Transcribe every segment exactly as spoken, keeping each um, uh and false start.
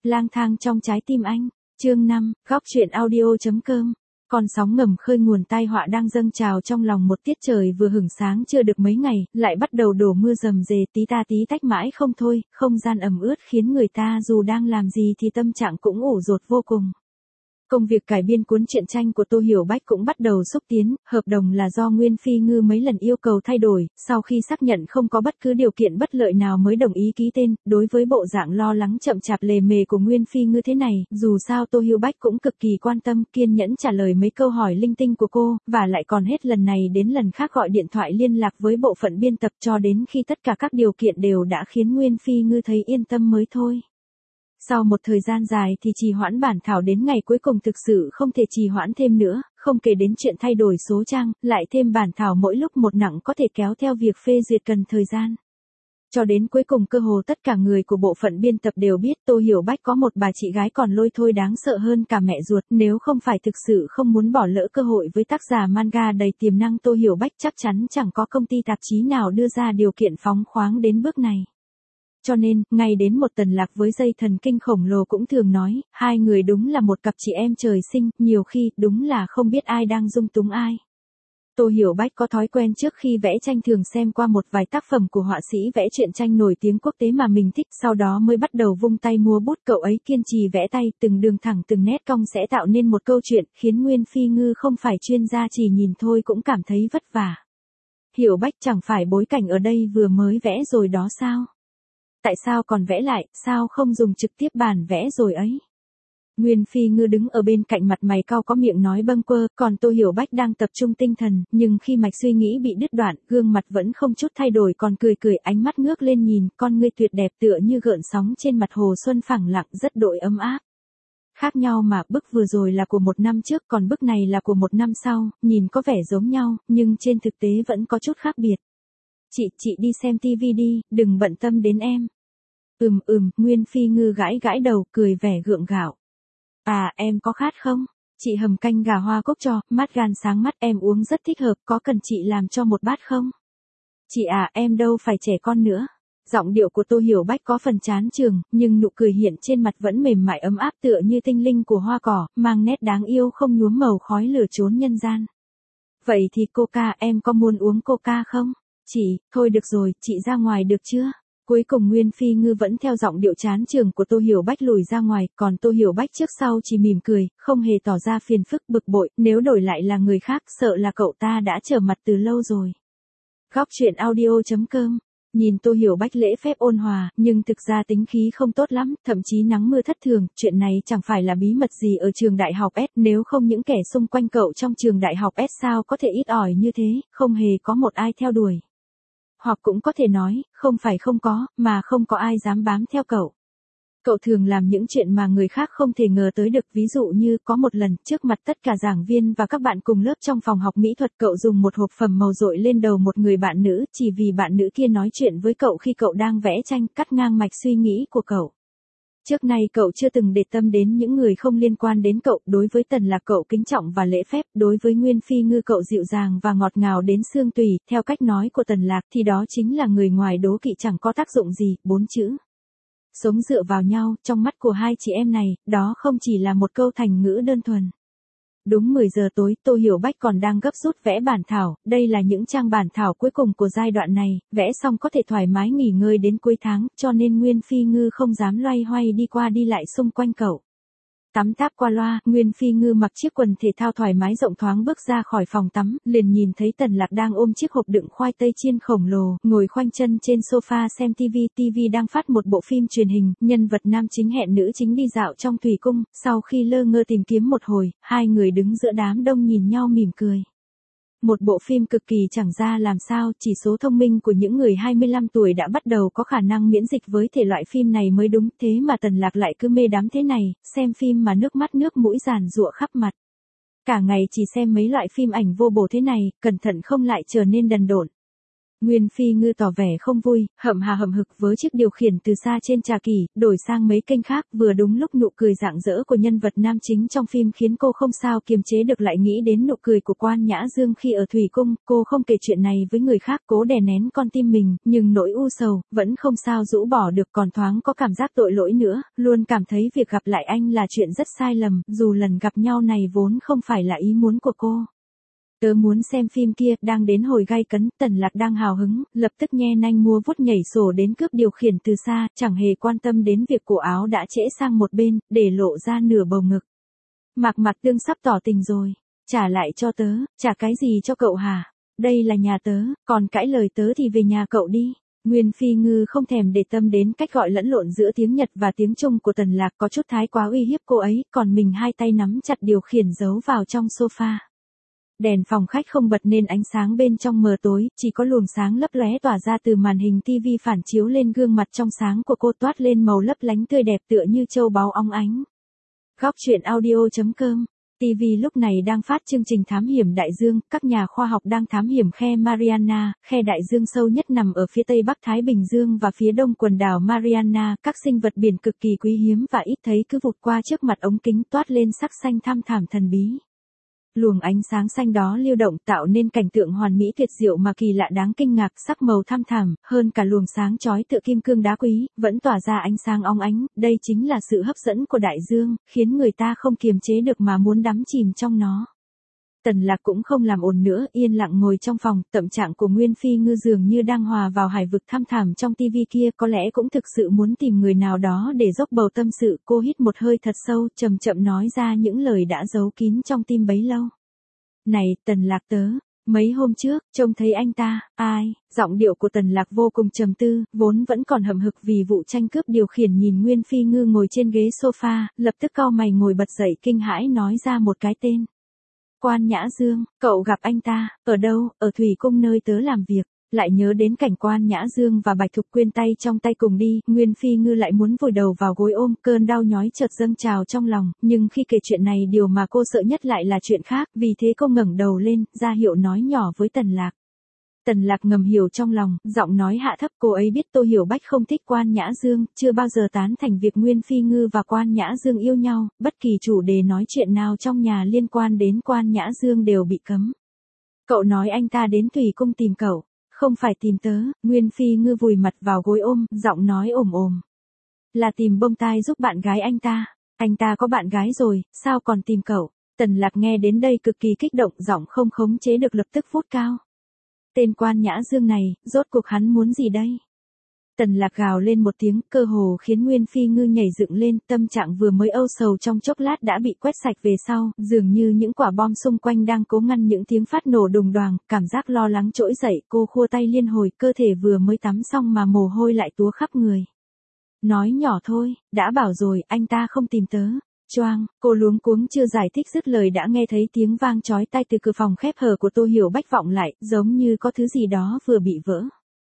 lang thang trong trái tim anh. Chương năm, góc truyện audio.com. Con sóng ngầm khơi nguồn tai họa đang dâng trào trong lòng một tiết trời vừa hửng sáng chưa được mấy ngày, lại bắt đầu đổ mưa rầm rề tí ta tí tách mãi không thôi, không gian ẩm ướt khiến người ta dù đang làm gì thì tâm trạng cũng ủ rột vô cùng. Công việc cải biên cuốn truyện tranh của Tô Hiểu Bách cũng bắt đầu xúc tiến, hợp đồng là do Nguyên Phi Ngư mấy lần yêu cầu thay đổi, sau khi xác nhận không có bất cứ điều kiện bất lợi nào mới đồng ý ký tên. Đối với bộ dạng lo lắng chậm chạp lề mề của Nguyên Phi Ngư thế này, dù sao Tô Hiểu Bách cũng cực kỳ quan tâm, kiên nhẫn trả lời mấy câu hỏi linh tinh của cô, và lại còn hết lần này đến lần khác gọi điện thoại liên lạc với bộ phận biên tập cho đến khi tất cả các điều kiện đều đã khiến Nguyên Phi Ngư thấy yên tâm mới thôi. Sau một thời gian dài thì trì hoãn bản thảo đến ngày cuối cùng thực sự không thể trì hoãn thêm nữa, không kể đến chuyện thay đổi số trang, lại thêm bản thảo mỗi lúc một nặng có thể kéo theo việc phê duyệt cần thời gian. Cho đến cuối cùng cơ hồ tất cả người của bộ phận biên tập đều biết Tô Hiểu Bách có một bà chị gái còn lôi thôi đáng sợ hơn cả mẹ ruột, nếu không phải thực sự không muốn bỏ lỡ cơ hội với tác giả manga đầy tiềm năng Tô Hiểu Bách chắc chắn chẳng có công ty tạp chí nào đưa ra điều kiện phóng khoáng đến bước này. Cho nên, ngay đến một Tần Lạc với dây thần kinh khổng lồ cũng thường nói, hai người đúng là một cặp chị em trời sinh, nhiều khi, đúng là không biết ai đang dung túng ai. Tô Hiểu Bách có thói quen trước khi vẽ tranh thường xem qua một vài tác phẩm của họa sĩ vẽ truyện tranh nổi tiếng quốc tế mà mình thích, sau đó mới bắt đầu vung tay mua bút. Cậu ấy kiên trì vẽ tay, từng đường thẳng từng nét cong sẽ tạo nên một câu chuyện, khiến Nguyên Phi Ngư không phải chuyên gia chỉ nhìn thôi cũng cảm thấy vất vả. Hiểu Bách chẳng phải bối cảnh ở đây vừa mới vẽ rồi đó sao? Tại sao còn vẽ lại, sao không dùng trực tiếp bản vẽ rồi ấy? Nguyên Phi Ngư đứng ở bên cạnh mặt mày cau có miệng nói bâng quơ, còn Tô Hiểu Bách đang tập trung tinh thần, nhưng khi mạch suy nghĩ bị đứt đoạn, gương mặt vẫn không chút thay đổi còn cười cười, ánh mắt ngước lên nhìn, con ngươi tuyệt đẹp tựa như gợn sóng trên mặt hồ xuân phẳng lặng rất đỗi ấm áp. Khác nhau mà, bức vừa rồi là của một năm trước còn bức này là của một năm sau, nhìn có vẻ giống nhau, nhưng trên thực tế vẫn có chút khác biệt. Chị, chị đi xem tivi đi, đừng bận tâm đến em. Ừm ừm, Nguyên Phi Ngư gãi gãi đầu, cười vẻ gượng gạo. À, em có khát không? Chị hầm canh gà hoa cúc cho, mát gan sáng mắt, em uống rất thích hợp, có cần chị làm cho một bát không? Chị à, em đâu phải trẻ con nữa. Giọng điệu của Tô Hiểu Bách có phần chán chường, nhưng nụ cười hiện trên mặt vẫn mềm mại ấm áp tựa như tinh linh của hoa cỏ, mang nét đáng yêu không nhuốm màu khói lửa trốn nhân gian. Vậy thì Coca, em có muốn uống Coca không? Chị, thôi được rồi, chị ra ngoài được chưa? Cuối cùng Nguyên Phi Ngư vẫn theo giọng điệu chán chường của Tô Hiểu Bách lùi ra ngoài, còn Tô Hiểu Bách trước sau chỉ mỉm cười, không hề tỏ ra phiền phức bực bội, nếu đổi lại là người khác, sợ là cậu ta đã trở mặt từ lâu rồi. Góc truyện audio.com. Nhìn Tô Hiểu Bách lễ phép ôn hòa, nhưng thực ra tính khí không tốt lắm, thậm chí nắng mưa thất thường, chuyện này chẳng phải là bí mật gì ở trường đại học S, nếu không những kẻ xung quanh cậu trong trường đại học S sao có thể ít ỏi như thế, không hề có một ai theo đuổi. Hoặc cũng có thể nói, không phải không có, mà không có ai dám bám theo cậu. Cậu thường làm những chuyện mà người khác không thể ngờ tới được, ví dụ như có một lần, trước mặt tất cả giảng viên và các bạn cùng lớp trong phòng học mỹ thuật, cậu dùng một hộp phẩm màu dội lên đầu một người bạn nữ, chỉ vì bạn nữ kia nói chuyện với cậu khi cậu đang vẽ tranh, cắt ngang mạch suy nghĩ của cậu. Trước nay cậu chưa từng để tâm đến những người không liên quan đến cậu, đối với Tần Lạc cậu kính trọng và lễ phép, đối với Nguyên Phi Ngư cậu dịu dàng và ngọt ngào đến xương tủy, theo cách nói của Tần Lạc thì đó chính là người ngoài đố kỵ chẳng có tác dụng gì, bốn chữ. Sống dựa vào nhau, trong mắt của hai chị em này, đó không chỉ là một câu thành ngữ đơn thuần. Đúng mười giờ tối, Tô Hiểu Bách còn đang gấp rút vẽ bản thảo, đây là những trang bản thảo cuối cùng của giai đoạn này, vẽ xong có thể thoải mái nghỉ ngơi đến cuối tháng, cho nên Nguyên Phi Ngư không dám loay hoay đi qua đi lại xung quanh cậu. Tắm táp qua loa, Nguyên Phi Ngư mặc chiếc quần thể thao thoải mái rộng thoáng bước ra khỏi phòng tắm, liền nhìn thấy Tần Lạc đang ôm chiếc hộp đựng khoai tây chiên khổng lồ, ngồi khoanh chân trên sofa xem tivi, tivi đang phát một bộ phim truyền hình, nhân vật nam chính hẹn nữ chính đi dạo trong thủy cung, sau khi lơ ngơ tìm kiếm một hồi, hai người đứng giữa đám đông nhìn nhau mỉm cười. Một bộ phim cực kỳ chẳng ra làm sao, chỉ số thông minh của những người hai mươi lăm tuổi đã bắt đầu có khả năng miễn dịch với thể loại phim này mới đúng, thế mà Tần Lạc lại cứ mê đắm thế này, xem phim mà nước mắt nước mũi giàn giụa khắp mặt. Cả ngày chỉ xem mấy loại phim ảnh vô bổ thế này, cẩn thận không lại trở nên đần độn. Nguyên Phi Ngư tỏ vẻ không vui, hậm hà hậm hực với chiếc điều khiển từ xa trên trà kỷ, đổi sang mấy kênh khác, vừa đúng lúc nụ cười rạng rỡ của nhân vật nam chính trong phim khiến cô không sao kiềm chế được lại nghĩ đến nụ cười của Quan Nhã Dương khi ở Thủy Cung, cô không kể chuyện này với người khác, cố đè nén con tim mình, nhưng nỗi u sầu, vẫn không sao rũ bỏ được, còn thoáng có cảm giác tội lỗi nữa, luôn cảm thấy việc gặp lại anh là chuyện rất sai lầm, dù lần gặp nhau này vốn không phải là ý muốn của cô. Tớ muốn xem phim kia, đang đến hồi gay cấn, Tần Lạc đang hào hứng, lập tức nhe nanh mua vuốt nhảy sổ đến cướp điều khiển từ xa, chẳng hề quan tâm đến việc cổ áo đã trễ sang một bên, để lộ ra nửa bầu ngực. Mạc Mạc Tương sắp tỏ tình rồi, trả lại cho tớ, trả cái gì cho cậu hả? Đây là nhà tớ, còn cãi lời tớ thì về nhà cậu đi. Nguyên Phi Ngư không thèm để tâm đến cách gọi lẫn lộn giữa tiếng Nhật và tiếng Trung của Tần Lạc, có chút thái quá uy hiếp cô ấy, còn mình hai tay nắm chặt điều khiển giấu vào trong sofa. Đèn phòng khách không bật nên ánh sáng bên trong mờ tối, chỉ có luồng sáng lấp lóe tỏa ra từ màn hình tivi phản chiếu lên gương mặt trong sáng của cô, toát lên màu lấp lánh tươi đẹp tựa như châu báu óng ánh. Góc truyện audio chấm com. ti vi lúc này đang phát chương trình Thám hiểm Đại Dương, các nhà khoa học đang thám hiểm khe Mariana, khe đại dương sâu nhất nằm ở phía tây bắc Thái Bình Dương và phía đông quần đảo Mariana, các sinh vật biển cực kỳ quý hiếm và ít thấy cứ vụt qua trước mặt ống kính, toát lên sắc xanh thăm thẳm thần bí. Luồng ánh sáng xanh đó lưu động tạo nên cảnh tượng hoàn mỹ tuyệt diệu mà kỳ lạ đáng kinh ngạc, sắc màu thăm thẳm, hơn cả luồng sáng chói tựa kim cương đá quý, vẫn tỏa ra ánh sáng óng ánh, đây chính là sự hấp dẫn của đại dương, khiến người ta không kiềm chế được mà muốn đắm chìm trong nó. Tần Lạc cũng không làm ồn nữa, yên lặng ngồi trong phòng, tâm trạng của Nguyên Phi Ngư dường như đang hòa vào hải vực thăm thẳm trong tivi kia, có lẽ cũng thực sự muốn tìm người nào đó để dốc bầu tâm sự, cô hít một hơi thật sâu, chậm chậm nói ra những lời đã giấu kín trong tim bấy lâu. Này, Tần Lạc tớ, mấy hôm trước, trông thấy anh ta, ai, giọng điệu của Tần Lạc vô cùng trầm tư, vốn vẫn còn hậm hực vì vụ tranh cướp điều khiển nhìn Nguyên Phi Ngư ngồi trên ghế sofa, lập tức cau mày ngồi bật dậy kinh hãi nói ra một cái tên. Quan Nhã Dương, cậu gặp anh ta, ở đâu, ở Thủy Cung nơi tớ làm việc, lại nhớ đến cảnh Quan Nhã Dương và Bạch Thục Quyên tay trong tay cùng đi, Nguyên Phi Ngư lại muốn vùi đầu vào gối ôm, cơn đau nhói chợt dâng trào trong lòng, nhưng khi kể chuyện này điều mà cô sợ nhất lại là chuyện khác, vì thế cô ngẩng đầu lên, ra hiệu nói nhỏ với Tần Lạc. Tần Lạc ngầm hiểu trong lòng, giọng nói hạ thấp, cô ấy biết Tô Hiểu Bách không thích Quan Nhã Dương, chưa bao giờ tán thành việc Nguyên Phi Ngư và Quan Nhã Dương yêu nhau, bất kỳ chủ đề nói chuyện nào trong nhà liên quan đến Quan Nhã Dương đều bị cấm. Cậu nói anh ta đến Thủy Cung tìm cậu, không phải tìm tớ, Nguyên Phi Ngư vùi mặt vào gối ôm, giọng nói ồm ồm. Là tìm bông tai giúp bạn gái anh ta, anh ta có bạn gái rồi, sao còn tìm cậu? Tần Lạc nghe đến đây cực kỳ kích động, giọng không khống chế được lập tức vút cao. Tên Quan Nhã Dương này, rốt cuộc hắn muốn gì đây? Tần Lạc gào lên một tiếng, cơ hồ khiến Nguyên Phi Ngư nhảy dựng lên, tâm trạng vừa mới âu sầu trong chốc lát đã bị quét sạch về sau, dường như những quả bom xung quanh đang cố ngăn những tiếng phát nổ đùng đoàng, cảm giác lo lắng trỗi dậy, cô khua tay liên hồi, cơ thể vừa mới tắm xong mà mồ hôi lại túa khắp người. Nói nhỏ thôi, đã bảo rồi, anh ta không tìm tớ. Choang, cô luống cuống chưa giải thích dứt lời đã nghe thấy tiếng vang chói tai từ cửa phòng khép hờ của Tô Hiểu Bách vọng lại, giống như có thứ gì đó vừa bị vỡ.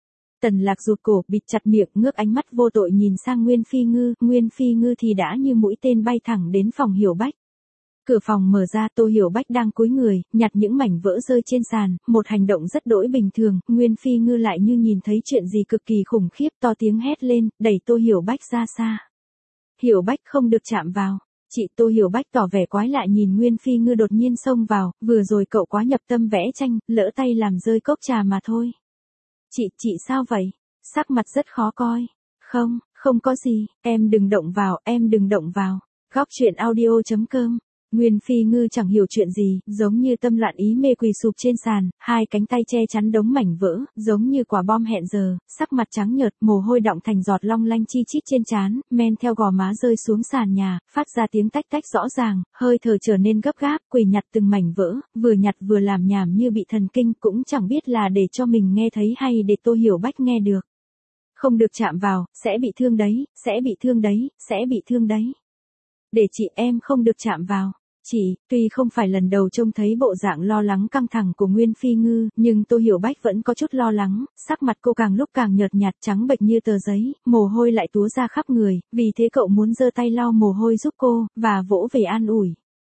Tần Lạc rụt cổ, bịt chặt miệng, ngước ánh mắt vô tội nhìn sang Nguyên Phi Ngư, Nguyên Phi Ngư thì đã như mũi tên bay thẳng đến phòng Hiểu Bách. Cửa phòng mở ra, Tô Hiểu Bách đang cúi người, nhặt những mảnh vỡ rơi trên sàn, một hành động rất đỗi bình thường, Nguyên Phi Ngư lại như nhìn thấy chuyện gì cực kỳ khủng khiếp, to tiếng hét lên, đẩy Tô Hiểu Bách ra xa. Hiểu Bách không được chạm vào. Chị Tô Hiểu Bách tỏ vẻ quái lạ nhìn Nguyên Phi Ngư đột nhiên xông vào, vừa rồi cậu quá nhập tâm vẽ tranh, lỡ tay làm rơi cốc trà mà thôi. Chị, chị sao vậy? Sắc mặt rất khó coi. Không, không có gì, em đừng động vào, em đừng động vào. Góc truyện audio chấm com. Nguyên Phi Ngư chẳng hiểu chuyện gì, giống như tâm loạn ý mê quỳ sụp trên sàn, hai cánh tay che chắn đống mảnh vỡ, giống như quả bom hẹn giờ, sắc mặt trắng nhợt, mồ hôi đọng thành giọt long lanh chi chít trên trán, men theo gò má rơi xuống sàn nhà, phát ra tiếng tách tách rõ ràng, hơi thở trở nên gấp gáp, quỳ nhặt từng mảnh vỡ, vừa nhặt vừa làm nhảm như bị thần kinh, cũng chẳng biết là để cho mình nghe thấy hay để Tô Hiểu Bách nghe được. Không được chạm vào, sẽ bị thương đấy, sẽ bị thương đấy, sẽ bị thương đấy. Để chị, em không được chạm vào. Chị, tuy không phải lần đầu trông thấy bộ dạng lo lắng căng thẳng của Nguyên Phi Ngư, nhưng Tô Hiểu Bách vẫn có chút lo lắng, sắc mặt cô càng lúc càng nhợt nhạt trắng bệch như tờ giấy, mồ hôi lại túa ra khắp người, vì thế cậu muốn giơ tay lau mồ hôi giúp cô, và vỗ về an ủi.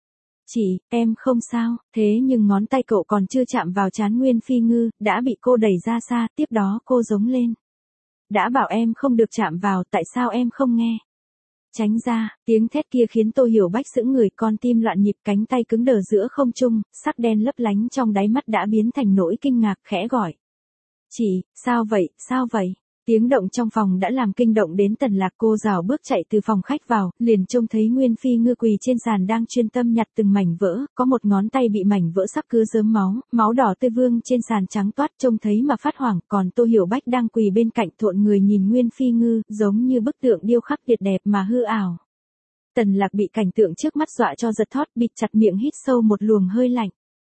Chị, em không sao, thế nhưng ngón tay cậu còn chưa chạm vào trán Nguyên Phi Ngư, đã bị cô đẩy ra xa, tiếp đó cô giống lên. Đã bảo em không được chạm vào, tại sao em không nghe? Tránh ra, tiếng thét kia khiến Tô Hiểu Bách sững người, con tim loạn nhịp, cánh tay cứng đờ giữa không trung, sắc đen lấp lánh trong đáy mắt đã biến thành nỗi kinh ngạc, khẽ gọi. Chị, sao vậy, sao vậy? Tiếng động trong phòng đã làm kinh động đến Tần Lạc, cô rảo bước chạy từ phòng khách vào, liền trông thấy Nguyên Phi Ngư quỳ trên sàn đang chuyên tâm nhặt từng mảnh vỡ, có một ngón tay bị mảnh vỡ sắp cứa rớm máu, máu đỏ tươi vương trên sàn trắng toát, trông thấy mà phát hoảng, còn Tô Hiểu Bách đang quỳ bên cạnh thộn người nhìn Nguyên Phi Ngư, giống như bức tượng điêu khắc tuyệt đẹp mà hư ảo. Tần Lạc bị cảnh tượng trước mắt dọa cho giật thót, bịt chặt miệng hít sâu một luồng hơi lạnh.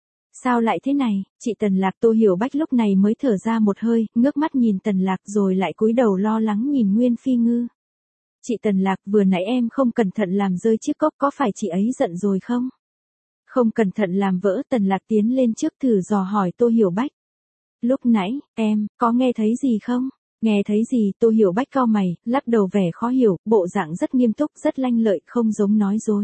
Sao lại thế này, chị Tần Lạc? Tô Hiểu Bách lúc này mới thở ra một hơi, ngước mắt nhìn Tần Lạc rồi lại cúi đầu lo lắng nhìn Nguyên Phi Ngư. Chị Tần Lạc, vừa nãy em không cẩn thận làm rơi chiếc cốc, có phải chị ấy giận rồi không? Không cẩn thận làm vỡ. Tần Lạc tiến lên trước thử dò hỏi Tô Hiểu Bách. Lúc nãy, em, có nghe thấy gì không? Nghe thấy gì? Tô Hiểu Bách cau mày, lắc đầu vẻ khó hiểu, bộ dạng rất nghiêm túc, rất lanh lợi, không giống nói dối.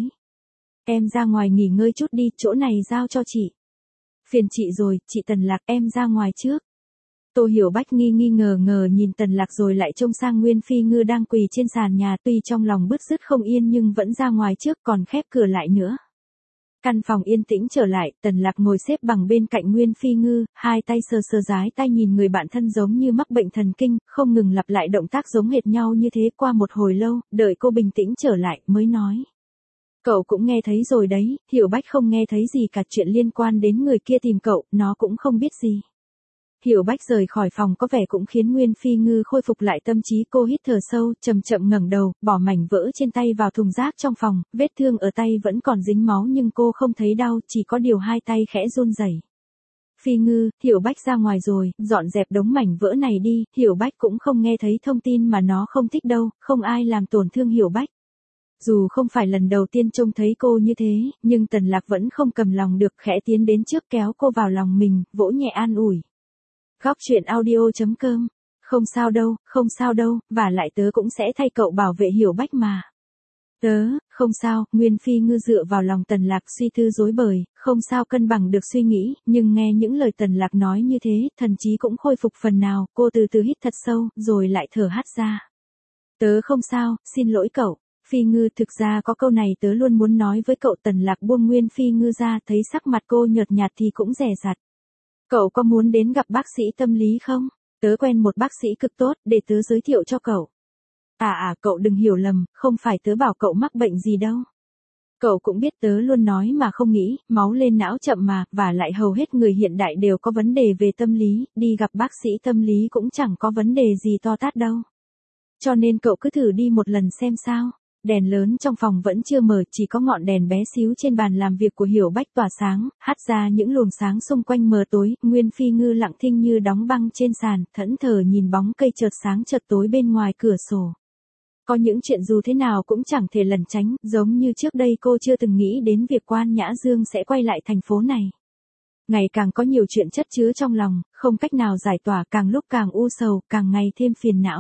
Em ra ngoài nghỉ ngơi chút đi, chỗ này giao cho chị. Phiền chị rồi, chị Tần Lạc, em ra ngoài trước. Tô Hiểu Bách nghi nghi ngờ ngờ nhìn Tần Lạc rồi lại trông sang Nguyên Phi Ngư đang quỳ trên sàn nhà, tuy trong lòng bứt rứt không yên nhưng vẫn ra ngoài trước, còn khép cửa lại nữa. Căn phòng yên tĩnh trở lại, Tần Lạc ngồi xếp bằng bên cạnh Nguyên Phi Ngư, hai tay sờ sờ dái tay nhìn người bạn thân giống như mắc bệnh thần kinh, không ngừng lặp lại động tác giống hệt nhau như thế. Qua một hồi lâu, đợi cô bình tĩnh trở lại, mới nói. Cậu cũng nghe thấy rồi đấy. Hiểu Bách không nghe thấy gì cả, chuyện liên quan đến người kia tìm cậu, nó cũng không biết gì. Hiểu Bách rời khỏi phòng có vẻ cũng khiến Nguyên Phi Ngư khôi phục lại tâm trí, cô hít thở sâu, chậm chậm ngẩng đầu, bỏ mảnh vỡ trên tay vào thùng rác trong phòng, vết thương ở tay vẫn còn dính máu nhưng cô không thấy đau, chỉ có điều hai tay khẽ run rẩy. Phi Ngư, Hiểu Bách ra ngoài rồi, dọn dẹp đống mảnh vỡ này đi. Hiểu Bách cũng không nghe thấy thông tin mà nó không thích đâu, không ai làm tổn thương Hiểu Bách. Dù không phải lần đầu tiên trông thấy cô như thế, nhưng Tần Lạc vẫn không cầm lòng được, khẽ tiến đến trước kéo cô vào lòng mình, vỗ nhẹ an ủi. Góc truyện audio chấm com. Không sao đâu, không sao đâu, và lại tớ cũng sẽ thay cậu bảo vệ Hiểu Bách mà. Tớ, không sao. Nguyên Phi Ngư dựa vào lòng Tần Lạc suy tư rối bời, không sao cân bằng được suy nghĩ, nhưng nghe những lời Tần Lạc nói như thế, thần trí cũng khôi phục phần nào, cô từ từ hít thật sâu, rồi lại thở hắt ra. Tớ không sao, xin lỗi cậu. Phi Ngư, thực ra có câu này tớ luôn muốn nói với cậu. Tần Lạc buông Nguyên Phi Ngư ra, thấy sắc mặt cô nhợt nhạt thì cũng dè dặt. Cậu có muốn đến gặp bác sĩ tâm lý không? Tớ quen một bác sĩ cực tốt, để tớ giới thiệu cho cậu. À à, cậu đừng hiểu lầm, không phải tớ bảo cậu mắc bệnh gì đâu. Cậu cũng biết tớ luôn nói mà không nghĩ, máu lên não chậm mà, và lại hầu hết người hiện đại đều có vấn đề về tâm lý, đi gặp bác sĩ tâm lý cũng chẳng có vấn đề gì to tát đâu. Cho nên cậu cứ thử đi một lần xem sao. Đèn lớn trong phòng vẫn chưa mở, chỉ có ngọn đèn bé xíu trên bàn làm việc của Hiểu Bách tỏa sáng, hắt ra những luồng sáng xung quanh mờ tối. Nguyên Phi Ngư lặng thinh như đóng băng trên sàn, thẫn thờ nhìn bóng cây chợt sáng chợt tối bên ngoài cửa sổ. Có những chuyện dù thế nào cũng chẳng thể lẩn tránh, giống như trước đây cô chưa từng nghĩ đến việc Quan Nhã Dương sẽ quay lại thành phố này. Ngày càng có nhiều chuyện chất chứa trong lòng, không cách nào giải tỏa, càng lúc càng u sầu, càng ngày thêm phiền não.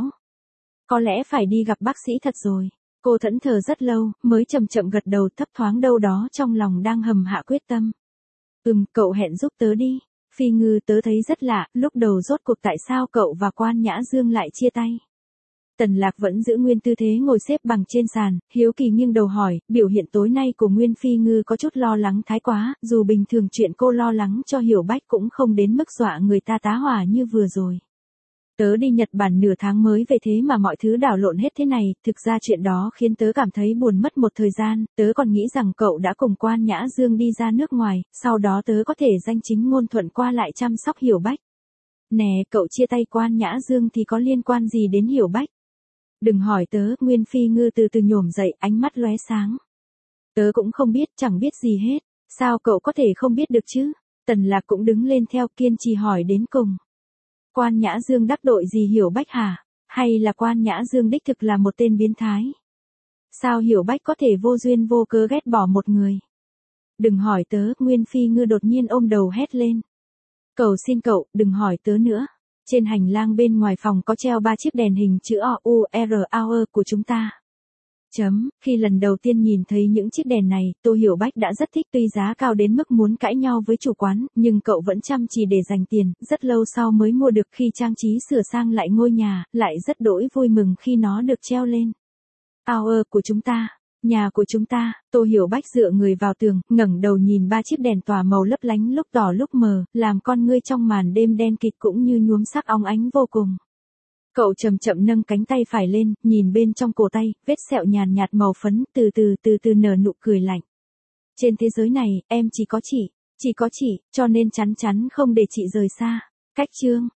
Có lẽ phải đi gặp bác sĩ thật rồi. Cô thẫn thờ rất lâu, mới chậm chậm gật đầu, thấp thoáng đâu đó trong lòng đang hầm hạ quyết tâm. Ừm, cậu hẹn giúp tớ đi. Phi Ngư, tớ thấy rất lạ, lúc đầu rốt cuộc tại sao cậu và Quan Nhã Dương lại chia tay? Tần Lạc vẫn giữ nguyên tư thế ngồi xếp bằng trên sàn, hiếu kỳ nghiêng đầu hỏi. Biểu hiện tối nay của Nguyên Phi Ngư có chút lo lắng thái quá, dù bình thường chuyện cô lo lắng cho Hiểu Bách cũng không đến mức dọa người ta tá hỏa như vừa rồi. Tớ đi Nhật Bản nửa tháng mới về thế mà mọi thứ đảo lộn hết thế này, thực ra chuyện đó khiến tớ cảm thấy buồn mất một thời gian, tớ còn nghĩ rằng cậu đã cùng Quan Nhã Dương đi ra nước ngoài, sau đó tớ có thể danh chính ngôn thuận qua lại chăm sóc Hiểu Bách. Nè, cậu chia tay Quan Nhã Dương thì có liên quan gì đến Hiểu Bách? Đừng hỏi tớ. Nguyên Phi Ngư từ từ nhổm dậy, ánh mắt lóe sáng. Tớ cũng không biết, chẳng biết gì hết. Sao cậu có thể không biết được chứ? Tần Lạc cũng đứng lên theo, kiên trì hỏi đến cùng. Quan Nhã Dương đắc tội gì Hiểu Bách hả? Hay là Quan Nhã Dương đích thực là một tên biến thái? Sao Hiểu Bách có thể vô duyên vô cớ ghét bỏ một người? Đừng hỏi tớ. Nguyên Phi Ngư đột nhiên ôm đầu hét lên. Cầu xin cậu, đừng hỏi tớ nữa. Trên hành lang bên ngoài phòng có treo ba chiếc đèn hình chữ O U R Hour của chúng ta. Chấm, khi lần đầu tiên nhìn thấy những chiếc đèn này, Tô Hiểu Bách đã rất thích, tuy giá cao đến mức muốn cãi nhau với chủ quán, nhưng cậu vẫn chăm chỉ để dành tiền, rất lâu sau mới mua được. Khi trang trí sửa sang lại ngôi nhà, lại rất đỗi vui mừng khi nó được treo lên. Our của chúng ta, nhà của chúng ta. Tô Hiểu Bách dựa người vào tường, ngẩng đầu nhìn ba chiếc đèn tỏa màu lấp lánh lúc tỏ lúc mờ, làm con ngươi trong màn đêm đen kịt cũng như nhuốm sắc óng ánh vô cùng. Cậu chậm chậm nâng cánh tay phải lên, nhìn bên trong cổ tay, vết sẹo nhàn nhạt màu phấn, từ từ từ từ nở nụ cười lạnh. Trên thế giới này, em chỉ có chị, chỉ có chị, cho nên chắn chắn không để chị rời xa. Cách chương